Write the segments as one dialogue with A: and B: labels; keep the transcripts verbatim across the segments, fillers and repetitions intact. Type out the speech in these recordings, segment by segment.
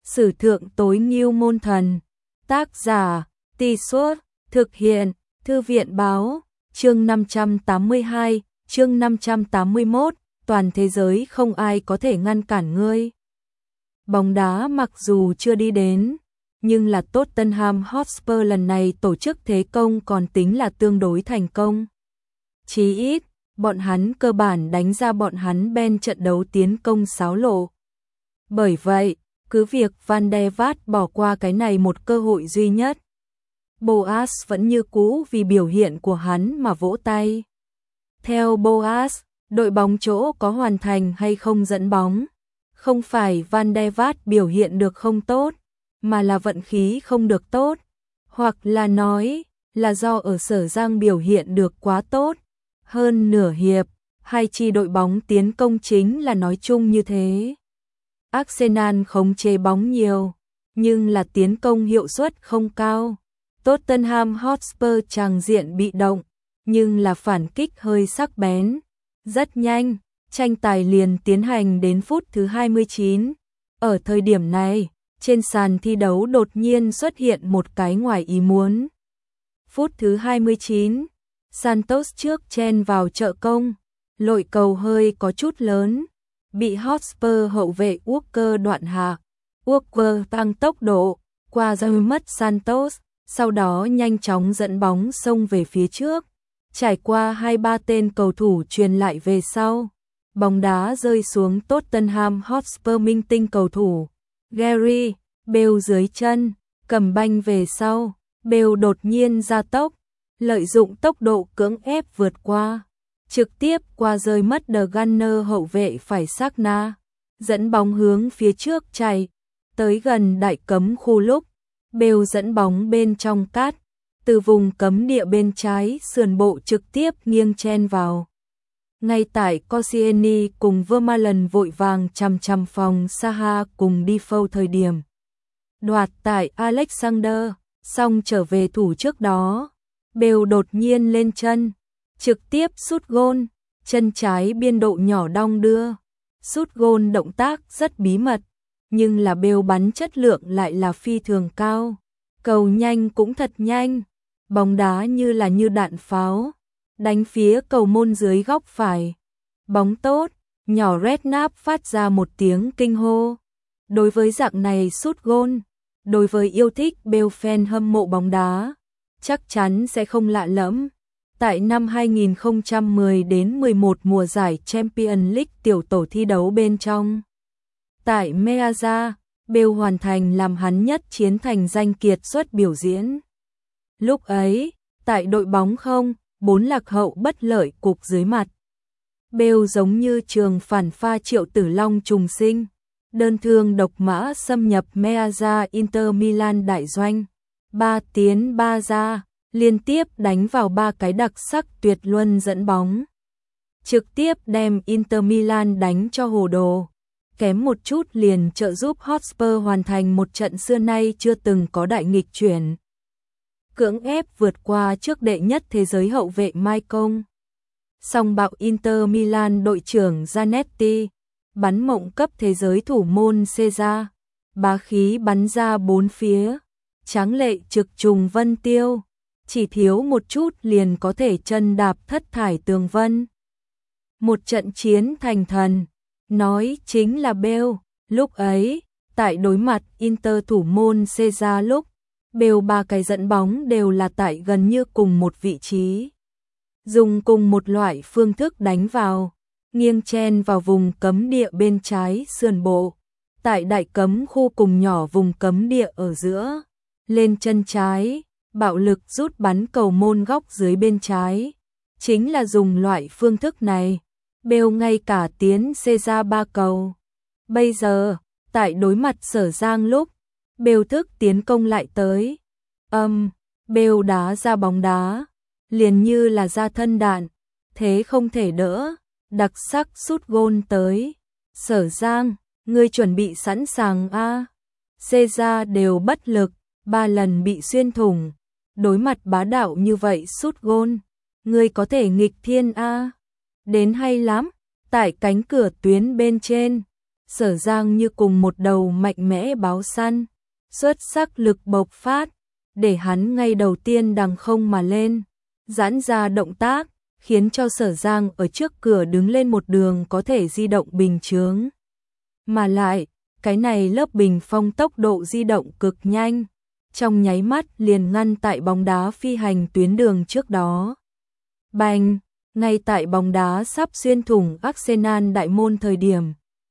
A: Sử thượng tối ngưu môn thần. Tác giả, Tì Suốt, thực hiện, Thư viện báo, chương năm trăm tám mươi hai, chương năm trăm tám mươi mốt, toàn thế giới không ai có thể ngăn cản ngươi. Bóng đá mặc dù chưa đi đến, nhưng là Tottenham Hotspur lần này tổ chức thế công còn tính là tương đối thành công. Chí ít, bọn hắn cơ bản đánh ra bọn hắn bên trận đấu tiến công xáo lộ. Bởi vậy, cứ việc Van der Vaart bỏ qua cái này một cơ hội duy nhất, Boas vẫn như cũ vì biểu hiện của hắn mà vỗ tay. Theo Boas, đội bóng chỗ có hoàn thành hay không dẫn bóng, không phải Van der Vaart biểu hiện được không tốt, mà là vận khí không được tốt, hoặc là nói là do ở Sở Giang biểu hiện được quá tốt. Hơn nửa hiệp, hai chi đội bóng tiến công chính là nói chung như thế. Arsenal khống chế bóng nhiều, nhưng là tiến công hiệu suất không cao. Tottenham Hotspur tràng diện bị động, nhưng là phản kích hơi sắc bén. Rất nhanh, tranh tài liền tiến hành đến phút thứ hai mươi chín. Ở thời điểm này, trên sàn thi đấu đột nhiên xuất hiện một cái ngoài ý muốn. Phút thứ hai mươi chín, Santos trước chen vào trợ công, lội cầu hơi có chút lớn, bị Hotspur hậu vệ Walker đoạn hạ. Walker tăng tốc độ, qua rơi mất Santos, sau đó nhanh chóng dẫn bóng xông về phía trước, trải qua hai ba tên cầu thủ truyền lại về sau. Bóng đá rơi xuống Tottenham Hotspur minh tinh cầu thủ. Gary Bale dưới chân, cầm banh về sau, Bale đột nhiên gia tốc, lợi dụng tốc độ cưỡng ép vượt qua, trực tiếp qua rơi mất The Gunner hậu vệ phải Sagna, dẫn bóng hướng phía trước chạy, tới gần đại cấm khu lúc, Bale dẫn bóng bên trong cát, từ vùng cấm địa bên trái sườn bộ trực tiếp nghiêng chen vào. Ngay tại Koscielny cùng Vermaelen vội vàng chằm chằm phòng Saha cùng Defoe thời điểm đoạt tại Alexander, xong trở về thủ trước đó, Bale đột nhiên lên chân, trực tiếp sút gôn, chân trái biên độ nhỏ đong đưa. Sút gôn động tác rất bí mật, nhưng là Bale bắn chất lượng lại là phi thường cao, cầu nhanh cũng thật nhanh, bóng đá như là như đạn pháo, đánh phía cầu môn dưới góc phải. Bóng tốt, nhỏ Redknapp phát ra một tiếng kinh hô. Đối với dạng này sút gôn, đối với yêu thích Bale fan hâm mộ bóng đá, chắc chắn sẽ không lạ lẫm. Tại năm hai nghìn không trăm mười đến mười một mùa giải Champions League tiểu tổ thi đấu bên trong, tại Meazza, Bale hoàn thành làm hắn nhất chiến thành danh kiệt xuất biểu diễn. Lúc ấy, tại đội bóng không bốn lạc hậu bất lợi cục dưới mặt, Bale giống như trường phản pha Triệu Tử Long trùng sinh, đơn thương độc mã xâm nhập Meazza Inter Milan đại doanh, ba tiến ba ra, liên tiếp đánh vào ba cái đặc sắc tuyệt luân dẫn bóng, trực tiếp đem Inter Milan đánh cho hồ đồ, kém một chút liền trợ giúp Hotspur hoàn thành một trận xưa nay chưa từng có đại nghịch chuyển, cưỡng ép vượt qua trước đệ nhất thế giới hậu vệ Maicon. Song bạo Inter Milan đội trưởng Zanetti, bắn mộng cấp thế giới thủ môn Cesar, bá khí bắn ra bốn phía, tráng lệ trực trùng vân tiêu, chỉ thiếu một chút liền có thể chân đạp thất thải tường vân. Một trận chiến thành thần, nói chính là Bale. Lúc ấy, tại đối mặt Inter thủ môn Cesar lúc, Bale ba cái dẫn bóng đều là tại gần như cùng một vị trí, dùng cùng một loại phương thức đánh vào, nghiêng chen vào vùng cấm địa bên trái sườn bộ, tại đại cấm khu cùng nhỏ vùng cấm địa ở giữa, lên chân trái, bạo lực rút bắn cầu môn góc dưới bên trái. Chính là dùng loại phương thức này, Bale ngay cả tiến Cesar ba cầu. Bây giờ, tại đối mặt Sở Giang lúc, Bale thức tiến công lại tới. Âm, Bale đá ra bóng đá, liền như là ra thân đạn, thế không thể đỡ, đặc sắc sút gôn tới. Sở Giang, ngươi chuẩn bị sẵn sàng a? À? Cesar đều bất lực, ba lần bị xuyên thủng, đối mặt bá đạo như vậy sút gôn, ngươi có thể nghịch thiên a? À? Đến hay lắm, tại cánh cửa tuyến bên trên, Sở Giang như cùng một đầu mạnh mẽ báo săn, xuất sắc lực bộc phát, để hắn ngay đầu tiên đằng không mà lên, giãn ra động tác, khiến cho Sở Giang ở trước cửa đứng lên một đường có thể di động bình chướng. Mà lại, cái này lớp bình phong tốc độ di động cực nhanh, trong nháy mắt liền ngăn tại bóng đá phi hành tuyến đường trước đó. Bành, ngay tại bóng đá sắp xuyên thủng Arsenal đại môn thời điểm.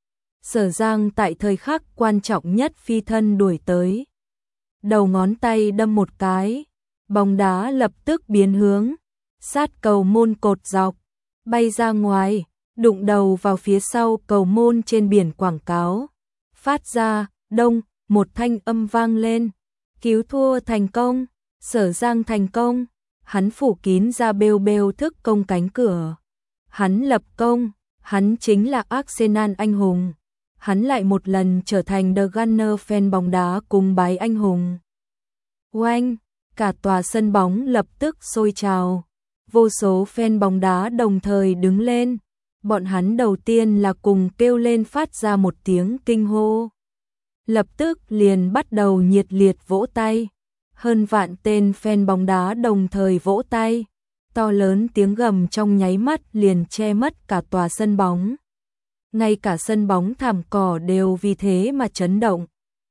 A: Sở Giang tại thời khắc quan trọng nhất phi thân đuổi tới. Đầu ngón tay đâm một cái, bóng đá lập tức biến hướng, sát cầu môn cột dọc, bay ra ngoài, đụng đầu vào phía sau cầu môn trên biển quảng cáo. Phát ra, đông, một thanh âm vang lên. Cứu thua thành công, Sở Giang thành công, hắn phủ kín ra bêu bêu thức công cánh cửa. Hắn lập công, hắn chính là Arsenal anh hùng. Hắn lại một lần trở thành The Gunner fan bóng đá cùng bái anh hùng. Oanh, cả tòa sân bóng lập tức sôi trào. Vô số fan bóng đá đồng thời đứng lên. Bọn hắn đầu tiên là cùng kêu lên phát ra một tiếng kinh hô. Lập tức liền bắt đầu nhiệt liệt vỗ tay. Hơn vạn tên fan bóng đá đồng thời vỗ tay. To lớn tiếng gầm trong nháy mắt liền che mất cả tòa sân bóng. Ngay cả sân bóng thảm cỏ đều vì thế mà chấn động.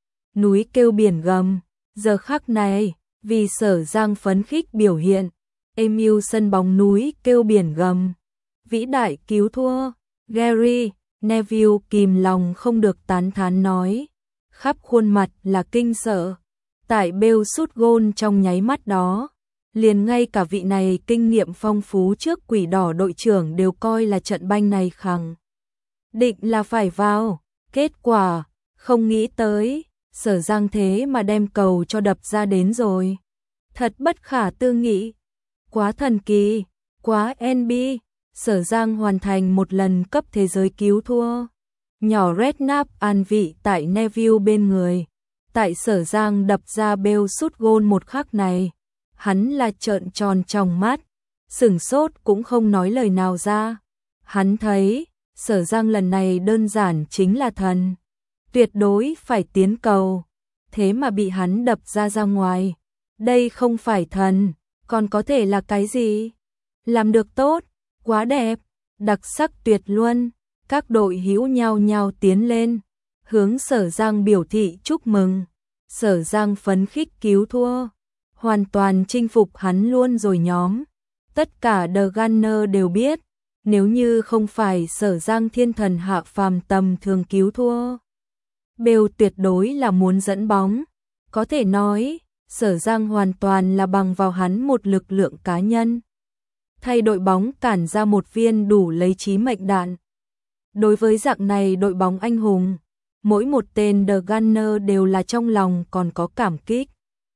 A: Núi kêu biển gầm, giờ khắc này, vì Sở Giang phấn khích biểu hiện, êm yêu sân bóng núi kêu biển gầm. Vĩ đại cứu thua, Gary Neville kìm lòng không được tán thán nói, khắp khuôn mặt là kinh sợ. Tại bêu sút gôn trong nháy mắt đó, liền ngay cả vị này kinh nghiệm phong phú trước Quỷ Đỏ đội trưởng đều coi là trận banh này khẳng định là phải vào. Kết quả, không nghĩ tới, Sở Giang thế mà đem cầu cho đập ra đến rồi. Thật bất khả tư nghị, quá thần kỳ, quá en bi. Sở Giang hoàn thành một lần cấp thế giới cứu thua. Nhỏ Redknapp an vị tại Neville bên người. Tại Sở Giang đập ra bêu sút gôn một khắc này, hắn là trợn tròn tròng mắt, sửng sốt cũng không nói lời nào ra. Hắn thấy, Sở Giang lần này đơn giản chính là thần, tuyệt đối phải tiến cầu, thế mà bị hắn đập ra ra ngoài. Đây không phải thần, còn có thể là cái gì? Làm được tốt, quá đẹp, đặc sắc tuyệt luôn. Các đội hữu nhao nhao tiến lên, hướng Sở Giang biểu thị chúc mừng. Sở Giang phấn khích cứu thua, hoàn toàn chinh phục hắn luôn rồi nhóm. Tất cả The Gunner đều biết, nếu như không phải Sở Giang thiên thần hạ phàm tầm thường cứu thua, Bale tuyệt đối là muốn dẫn bóng. Có thể nói, Sở Giang hoàn toàn là bằng vào hắn một lực lượng cá nhân, thay đội bóng cản ra một viên đủ lấy chí mệnh đạn. Đối với dạng này đội bóng anh hùng, mỗi một tên The Gunner đều là trong lòng còn có cảm kích.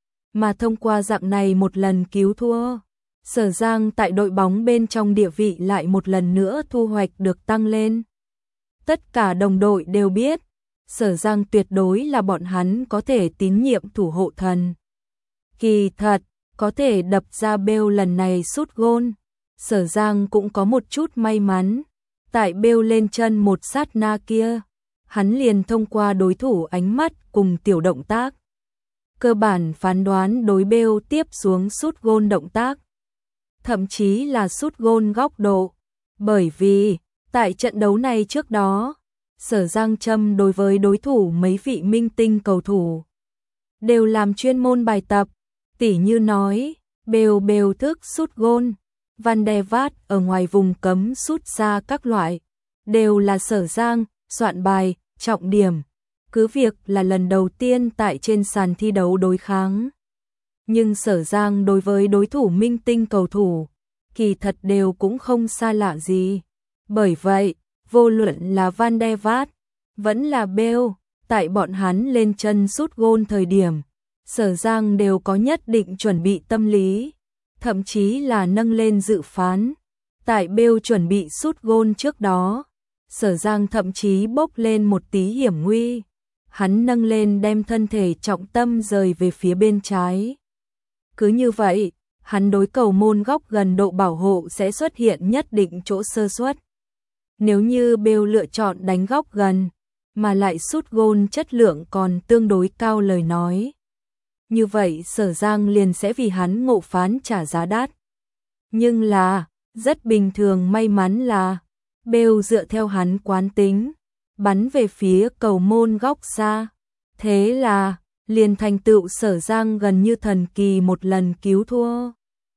A: Mà thông qua dạng này một lần cứu thua, Sở Giang tại đội bóng bên trong địa vị lại một lần nữa thu hoạch được tăng lên. Tất cả đồng đội đều biết, Sở Giang tuyệt đối là bọn hắn có thể tín nhiệm thủ hộ thần. Kỳ thật, có thể đập ra Bale lần này sút gôn, Sở Giang cũng có một chút may mắn. Tại Bale lên chân một sát na kia, hắn liền thông qua đối thủ ánh mắt cùng tiểu động tác, cơ bản phán đoán đối Bale tiếp xuống sút gôn động tác, thậm chí là sút gôn góc độ. Bởi vì, tại trận đấu này trước đó, Sở Giang châm đối với đối thủ mấy vị minh tinh cầu thủ đều làm chuyên môn bài tập, tỉ như nói, Bale Bale thức sút gôn, Van der Vaart ở ngoài vùng cấm sút xa các loại, đều là Sở Giang soạn bài, trọng điểm, cứ việc là lần đầu tiên tại trên sàn thi đấu đối kháng. Nhưng Sở Giang đối với đối thủ minh tinh cầu thủ, kỳ thật đều cũng không xa lạ gì. Bởi vậy, vô luận là Van der Vaart, vẫn là Bale, tại bọn hắn lên chân sút gôn thời điểm, Sở Giang đều có nhất định chuẩn bị tâm lý, thậm chí là nâng lên dự phán. Tại Bale chuẩn bị sút gôn trước đó, Sở Giang thậm chí bốc lên một tí hiểm nguy. Hắn nâng lên đem thân thể trọng tâm rời về phía bên trái. Cứ như vậy, hắn đối cầu môn góc gần độ bảo hộ sẽ xuất hiện nhất định chỗ sơ suất. Nếu như Bale lựa chọn đánh góc gần, mà lại sút gôn chất lượng còn tương đối cao lời nói. Như vậy Sở Giang liền sẽ vì hắn ngộ phán trả giá đắt. Nhưng là, rất bình thường may mắn là, Bale dựa theo hắn quán tính, bắn về phía cầu môn góc xa. Thế là, liền thành tựu Sở Giang gần như thần kỳ một lần cứu thua.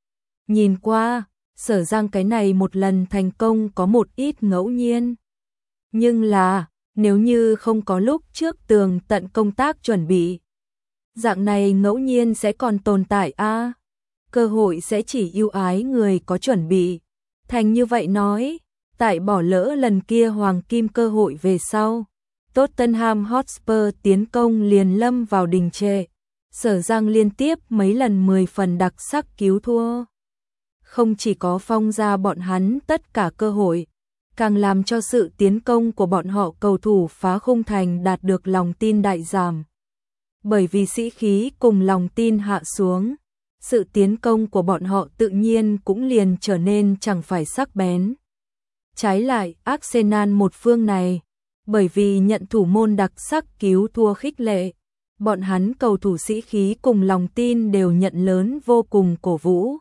A: Nhìn qua, Sở Giang cái này một lần thành công có một ít ngẫu nhiên. Nhưng là, nếu như không có lúc trước tường tận công tác chuẩn bị, dạng này ngẫu nhiên sẽ còn tồn tại a à? Cơ hội sẽ chỉ ưu ái người có chuẩn bị. Thành như vậy nói, tại bỏ lỡ lần kia hoàng kim cơ hội về sau, Tottenham Hotspur tiến công liền lâm vào đình trệ. Sở Giang liên tiếp mấy lần mười phần đặc sắc cứu thua. Không chỉ có phong ra bọn hắn tất cả cơ hội, càng làm cho sự tiến công của bọn họ cầu thủ phá khung thành đạt được lòng tin đại giảm. Bởi vì sĩ khí cùng lòng tin hạ xuống, sự tiến công của bọn họ tự nhiên cũng liền trở nên chẳng phải sắc bén. Trái lại, Arsenal một phương này, bởi vì nhận thủ môn đặc sắc cứu thua khích lệ, bọn hắn cầu thủ sĩ khí cùng lòng tin đều nhận lớn vô cùng cổ vũ.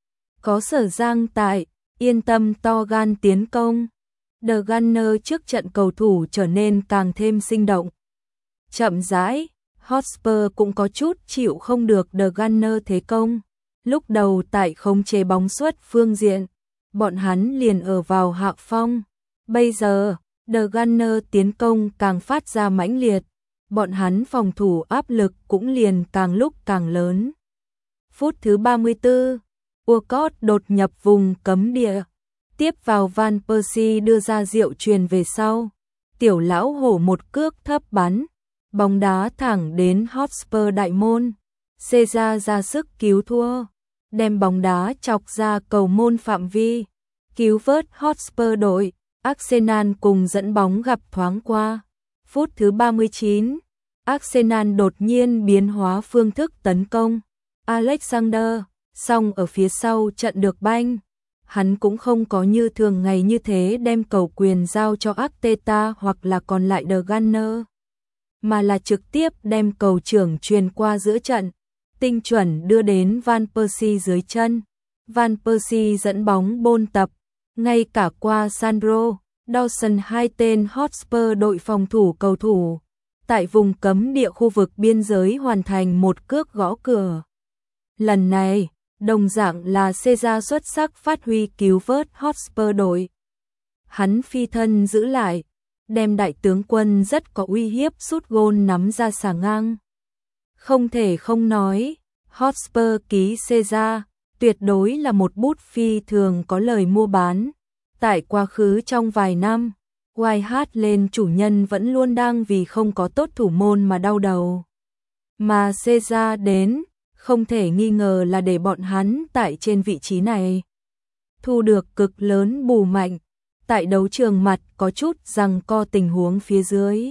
A: Có Sở Giang tại, yên tâm to gan tiến công. The Gunner trước trận cầu thủ trở nên càng thêm sinh động. Chậm rãi, Hotspur cũng có chút chịu không được The Gunner thế công. Lúc đầu tại khống chế bóng suất phương diện, bọn hắn liền ở vào hạ phong. Bây giờ, The Gunner tiến công càng phát ra mãnh liệt, bọn hắn phòng thủ áp lực cũng liền càng lúc càng lớn. Phút thứ ba mươi tư, Walcott đột nhập vùng cấm địa, tiếp vào Van Persie đưa ra diệu truyền về sau. Tiểu lão hổ một cước thấp bắn, bóng đá thẳng đến Hotspur đại môn. Caesar ra sức cứu thua, đem bóng đá chọc ra cầu môn phạm vi, cứu vớt Hotspur đội. Arsenal cùng dẫn bóng gặp thoáng qua. Phút thứ ba mươi chín, Arsenal đột nhiên biến hóa phương thức tấn công. Alexander, song ở phía sau trận được banh. Hắn cũng không có như thường ngày như thế đem cầu quyền giao cho Arteta hoặc là còn lại The Gunner, mà là trực tiếp đem cầu trưởng truyền qua giữa trận, tinh chuẩn đưa đến Van Persie dưới chân. Van Persie dẫn bóng bôn tập, ngay cả qua Sandro, Dawson hai tên Hotspur đội phòng thủ cầu thủ, tại vùng cấm địa khu vực biên giới hoàn thành một cước gõ cửa. Lần này, đồng dạng là Caesar xuất sắc phát huy cứu vớt Hotspur đội. Hắn phi thân giữ lại, đem đại tướng quân rất có uy hiếp sút gôn nắm ra xà ngang. Không thể không nói, Hotspur ký Caesar tuyệt đối là một bút phi thường có lời mua bán. Tại quá khứ trong vài năm, White lên chủ nhân vẫn luôn đang vì không có tốt thủ môn mà đau đầu. Mà Caesar đến, không thể nghi ngờ là để bọn hắn tại trên vị trí này thu được cực lớn bù mạnh. Tại đấu trường mặt có chút giằng co tình huống phía dưới,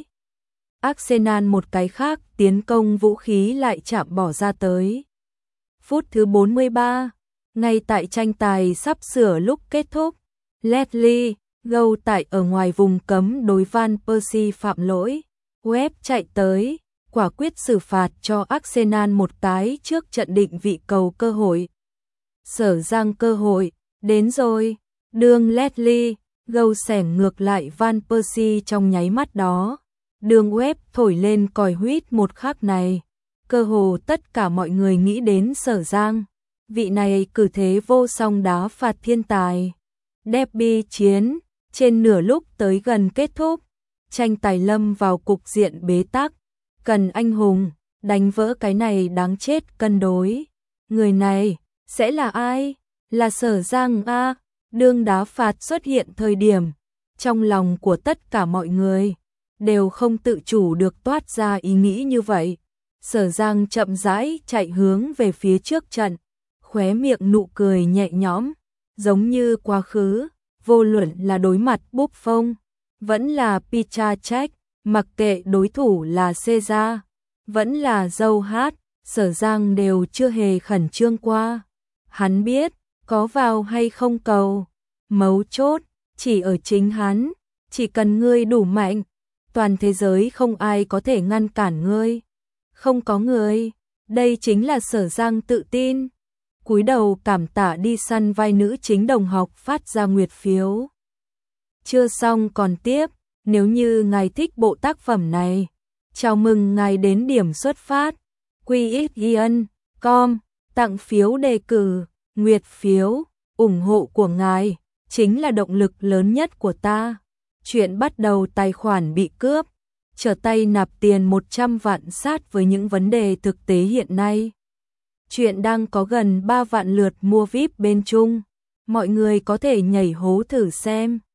A: Arsenal một cái khác tiến công vũ khí lại chạm bỏ ra tới. Phút thứ bốn mươi ba, ngay tại tranh tài sắp sửa lúc kết thúc, Leslie Gâu tại ở ngoài vùng cấm đối Van Persie phạm lỗi, Webb chạy tới, quả quyết xử phạt cho Arsenal một cái trước trận định vị cầu cơ hội. Sở Giang cơ hội, đến rồi, đường Leslie Gâu xẻng ngược lại Van Persie trong nháy mắt đó. Đường Webb thổi lên còi huýt một khắc này, cơ hồ tất cả mọi người nghĩ đến Sở Giang, vị này cử thế vô song đá phạt thiên tài. Derby chiến, trên nửa lúc tới gần kết thúc, tranh tài lâm vào cục diện bế tắc, cần anh hùng, đánh vỡ cái này đáng chết cân đối. Người này, sẽ là ai? Là Sở Giang a. Đương đá phạt xuất hiện thời điểm, trong lòng của tất cả mọi người, đều không tự chủ được toát ra ý nghĩ như vậy. Sở Giang chậm rãi chạy hướng về phía trước trận, khóe miệng nụ cười nhẹ nhõm, giống như quá khứ, vô luận là đối mặt Buffon, vẫn là Piszczek, mặc kệ đối thủ là Caesar, vẫn là Dâu Hát, Sở Giang đều chưa hề khẩn trương qua. Hắn biết, có vào hay không cầu, mấu chốt, chỉ ở chính hắn, chỉ cần ngươi đủ mạnh, toàn thế giới không ai có thể ngăn cản ngươi. Không có người, đây chính là Sở Giang tự tin. Cúi đầu cảm tạ đi săn vai nữ chính đồng học phát ra nguyệt phiếu. Chưa xong còn tiếp, nếu như ngài thích bộ tác phẩm này, chào mừng ngài đến điểm xuất phát. quy ích chấm com, tặng phiếu đề cử, nguyệt phiếu, ủng hộ của ngài chính là động lực lớn nhất của ta. Chuyện bắt đầu tài khoản bị cướp, trở tay nạp tiền một trăm vạn sát với những vấn đề thực tế hiện nay. Chuyện đang có gần ba vạn lượt mua víp bên Trung, mọi người có thể nhảy hố thử xem.